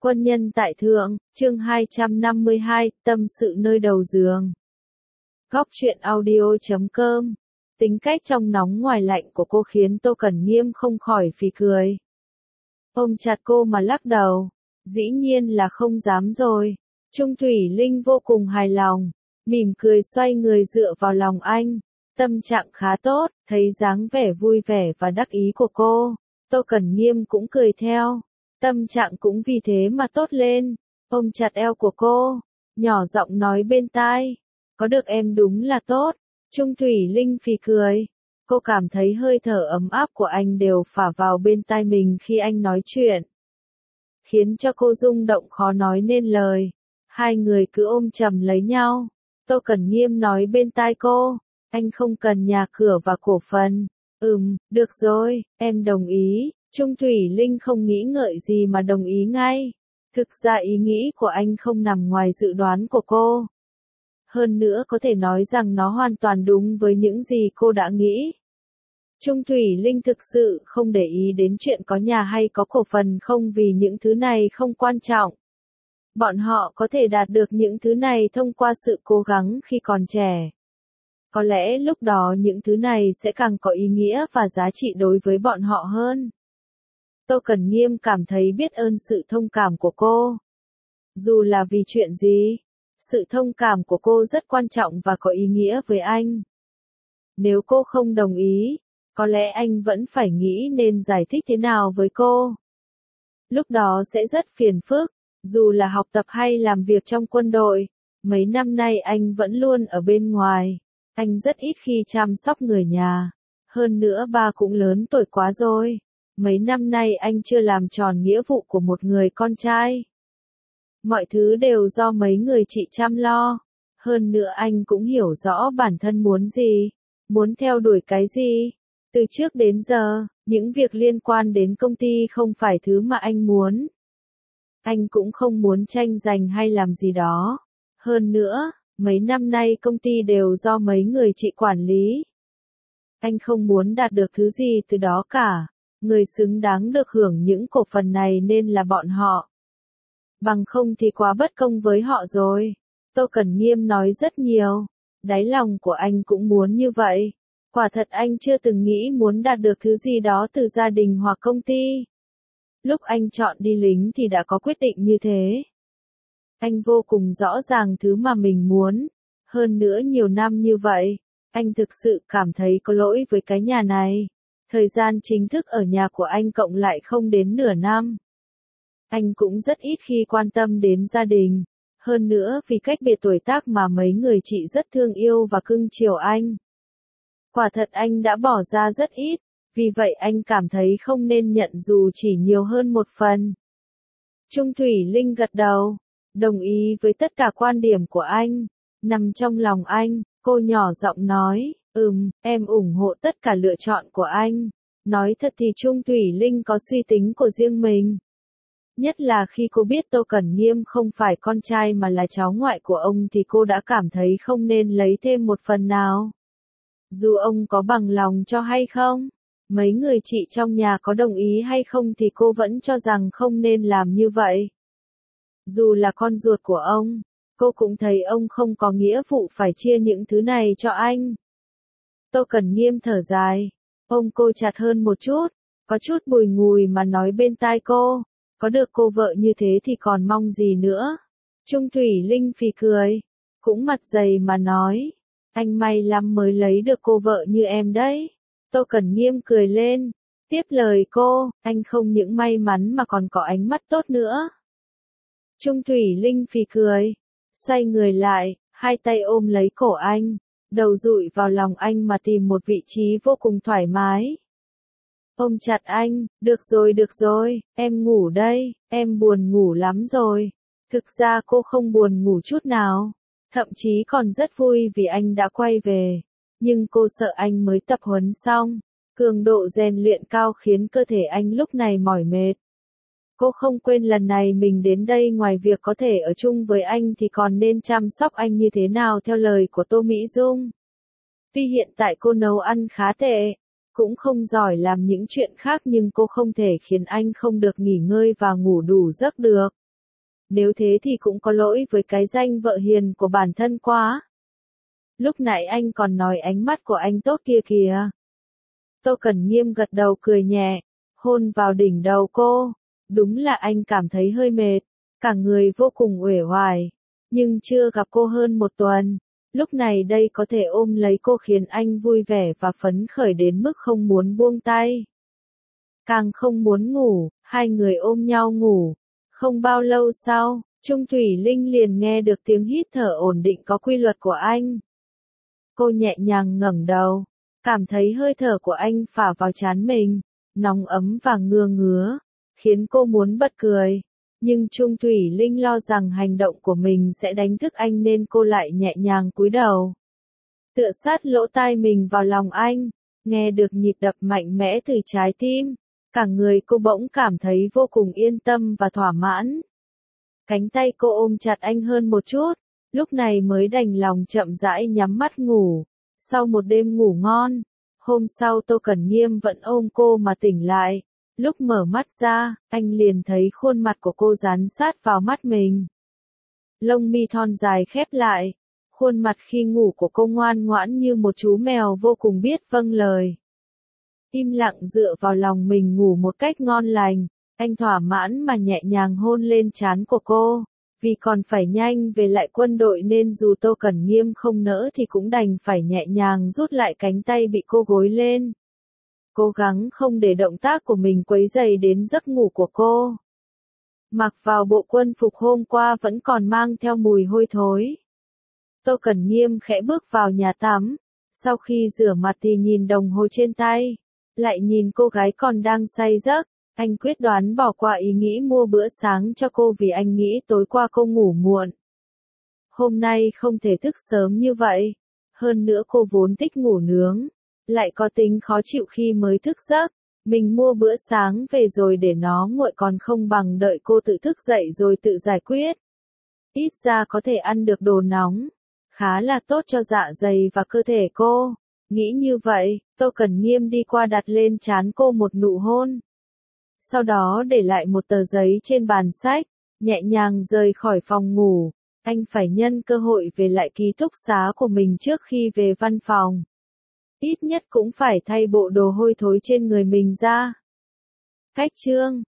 Quân nhân tại thượng, chương 252, tâm sự nơi đầu giường. Góc truyện audio.com. Tính cách trong nóng ngoài lạnh của cô khiến Tô Cẩn Nghiêm không khỏi phì cười. Ôm chặt cô mà lắc đầu. Dĩ nhiên là không dám rồi. Trung Thủy Linh vô cùng hài lòng, mỉm cười xoay người dựa vào lòng anh. Tâm trạng khá tốt, thấy dáng vẻ vui vẻ và đắc ý của cô, Tô Cẩn Nghiêm cũng cười theo. Tâm trạng cũng vì thế mà tốt lên, ôm chặt eo của cô, nhỏ giọng nói bên tai, có được em đúng là tốt. Trung Thủy Linh phì cười, cô cảm thấy hơi thở ấm áp của anh đều phả vào bên tai mình khi anh nói chuyện, khiến cho cô rung động khó nói nên lời. Hai người cứ ôm chầm lấy nhau. Tô Cẩn Nghiêm nói bên tai cô, anh không cần nhà cửa và cổ phần. Được rồi, em đồng ý. Trung Thủy Linh không nghĩ ngợi gì mà đồng ý ngay. Thực ra ý nghĩ của anh không nằm ngoài dự đoán của cô. Hơn nữa có thể nói rằng nó hoàn toàn đúng với những gì cô đã nghĩ. Trung Thủy Linh thực sự không để ý đến chuyện có nhà hay có cổ phần không, vì những thứ này không quan trọng. Bọn họ có thể đạt được những thứ này thông qua sự cố gắng khi còn trẻ. Có lẽ lúc đó những thứ này sẽ càng có ý nghĩa và giá trị đối với bọn họ hơn. Tô Cẩn Nghiêm cảm thấy biết ơn sự thông cảm của cô. Dù là vì chuyện gì, sự thông cảm của cô rất quan trọng và có ý nghĩa với anh. Nếu cô không đồng ý, có lẽ anh vẫn phải nghĩ nên giải thích thế nào với cô. Lúc đó sẽ rất phiền phức, dù là học tập hay làm việc trong quân đội. Mấy năm nay anh vẫn luôn ở bên ngoài. Anh rất ít khi chăm sóc người nhà. Hơn nữa ba cũng lớn tuổi quá rồi. Mấy năm nay anh chưa làm tròn nghĩa vụ của một người con trai. Mọi thứ đều do mấy người chị chăm lo. Hơn nữa anh cũng hiểu rõ bản thân muốn gì, muốn theo đuổi cái gì. Từ trước đến giờ, những việc liên quan đến công ty không phải thứ mà anh muốn. Anh cũng không muốn tranh giành hay làm gì đó. Hơn nữa, mấy năm nay công ty đều do mấy người chị quản lý. Anh không muốn đạt được thứ gì từ đó cả. Người xứng đáng được hưởng những cổ phần này nên là bọn họ. Bằng không thì quá bất công với họ rồi. Tô Cẩn Nghiêm nói rất nhiều. Đáy lòng của anh cũng muốn như vậy. Quả thật anh chưa từng nghĩ muốn đạt được thứ gì đó từ gia đình hoặc công ty. Lúc anh chọn đi lính thì đã có quyết định như thế. Anh vô cùng rõ ràng thứ mà mình muốn. Hơn nữa nhiều năm như vậy, anh thực sự cảm thấy có lỗi với cái nhà này. Thời gian chính thức ở nhà của anh cộng lại không đến nửa năm. Anh cũng rất ít khi quan tâm đến gia đình. Hơn nữa vì cách biệt tuổi tác mà mấy người chị rất thương yêu và cưng chiều anh. Quả thật anh đã bỏ ra rất ít. Vì vậy anh cảm thấy không nên nhận dù chỉ nhiều hơn một phần. Trung Thủy Linh gật đầu, đồng ý với tất cả quan điểm của anh. Nằm trong lòng anh, cô nhỏ giọng nói, em ủng hộ tất cả lựa chọn của anh. Nói thật thì Trung Thủy Linh có suy tính của riêng mình. Nhất là khi cô biết Tô Cẩn Nghiêm không phải con trai mà là cháu ngoại của ông thì cô đã cảm thấy không nên lấy thêm một phần nào. Dù ông có bằng lòng cho hay không, mấy người chị trong nhà có đồng ý hay không thì cô vẫn cho rằng không nên làm như vậy. Dù là con ruột của ông, cô cũng thấy ông không có nghĩa vụ phải chia những thứ này cho anh. Tô Cẩn Nghiêm thở dài, ôm cô chặt hơn một chút, có chút bùi ngùi mà nói bên tai cô, có được cô vợ như thế thì còn mong gì nữa. Trung Thủy Linh phì cười, cũng mặt dày mà nói, anh may lắm mới lấy được cô vợ như em đấy. Tô Cẩn Nghiêm cười lên, tiếp lời cô, anh không những may mắn mà còn có ánh mắt tốt nữa. Trung Thủy Linh phì cười, xoay người lại, hai tay ôm lấy cổ anh, đầu dụi vào lòng anh mà tìm một vị trí vô cùng thoải mái. Ôm chặt anh, được rồi, em ngủ đây, em buồn ngủ lắm rồi. Thực ra cô không buồn ngủ chút nào, thậm chí còn rất vui vì anh đã quay về. Nhưng cô sợ anh mới tập huấn xong, cường độ rèn luyện cao khiến cơ thể anh lúc này mỏi mệt. Cô không quên lần này mình đến đây ngoài việc có thể ở chung với anh thì còn nên chăm sóc anh như thế nào theo lời của Tô Mỹ Dung. Tuy hiện tại cô nấu ăn khá tệ, cũng không giỏi làm những chuyện khác nhưng cô không thể khiến anh không được nghỉ ngơi và ngủ đủ giấc được. nếu thế thì cũng có lỗi với cái danh vợ hiền của bản thân quá. Lúc nãy anh còn nói ánh mắt của anh tốt kia kìa. Tô Cẩn Nghiêm gật đầu cười nhẹ, hôn vào đỉnh đầu cô. Đúng là anh cảm thấy hơi mệt, cả người vô cùng uể oải, nhưng chưa gặp cô hơn một tuần. Lúc này đây có thể ôm lấy cô khiến anh vui vẻ và phấn khởi đến mức không muốn buông tay. Càng không muốn ngủ, hai người ôm nhau ngủ. Không bao lâu sau, Trung Thủy Linh liền nghe được tiếng hít thở ổn định có quy luật của anh. Cô nhẹ nhàng ngẩng đầu, cảm thấy hơi thở của anh phả vào trán mình, nóng ấm và ngứa ngứa, khiến cô muốn bật cười. Nhưng Trung Thủy Linh lo rằng hành động của mình sẽ đánh thức anh nên cô lại nhẹ nhàng cúi đầu. Tựa sát lỗ tai mình vào lòng anh, nghe được nhịp đập mạnh mẽ từ trái tim. Cả người cô bỗng cảm thấy vô cùng yên tâm và thỏa mãn. Cánh tay cô ôm chặt anh hơn một chút, lúc này mới đành lòng chậm rãi nhắm mắt ngủ. Sau một đêm ngủ ngon, hôm sau Tô Cẩn Nghiêm vẫn ôm cô mà tỉnh lại. Lúc mở mắt ra, anh liền thấy khuôn mặt của cô dán sát vào mắt mình. Lông mi thon dài khép lại, khuôn mặt khi ngủ của cô ngoan ngoãn như một chú mèo vô cùng biết vâng lời. Im lặng dựa vào lòng mình ngủ một cách ngon lành, anh thỏa mãn mà nhẹ nhàng hôn lên trán của cô. Vì còn phải nhanh về lại quân đội nên dù Tô Cẩn Nghiêm không nỡ thì cũng đành phải nhẹ nhàng rút lại cánh tay bị cô gối lên. Cố gắng không để động tác của mình quấy rầy đến giấc ngủ của cô. Mặc vào bộ quân phục hôm qua vẫn còn mang theo mùi hôi thối. Tô Cẩn Nghiêm khẽ bước vào nhà tắm. Sau khi rửa mặt thì nhìn đồng hồ trên tay. Lại nhìn cô gái còn đang say giấc. Anh quyết đoán bỏ qua ý nghĩ mua bữa sáng cho cô vì anh nghĩ tối qua cô ngủ muộn. Hôm nay không thể thức sớm như vậy. Hơn nữa cô vốn thích ngủ nướng. Lại có tính khó chịu khi mới thức giấc. Mình mua bữa sáng về rồi để nó nguội còn không bằng đợi cô tự thức dậy rồi tự giải quyết. Ít ra có thể ăn được đồ nóng. Khá là tốt cho dạ dày và cơ thể cô. Nghĩ như vậy, Tô Cẩn Nghiêm đi qua đặt lên trán cô một nụ hôn. Sau đó để lại một tờ giấy trên bàn sách, nhẹ nhàng rời khỏi phòng ngủ. Anh phải nhân cơ hội về lại ký túc xá của mình trước khi về văn phòng. Ít nhất cũng phải thay bộ đồ hôi thối trên người mình ra. Cách chương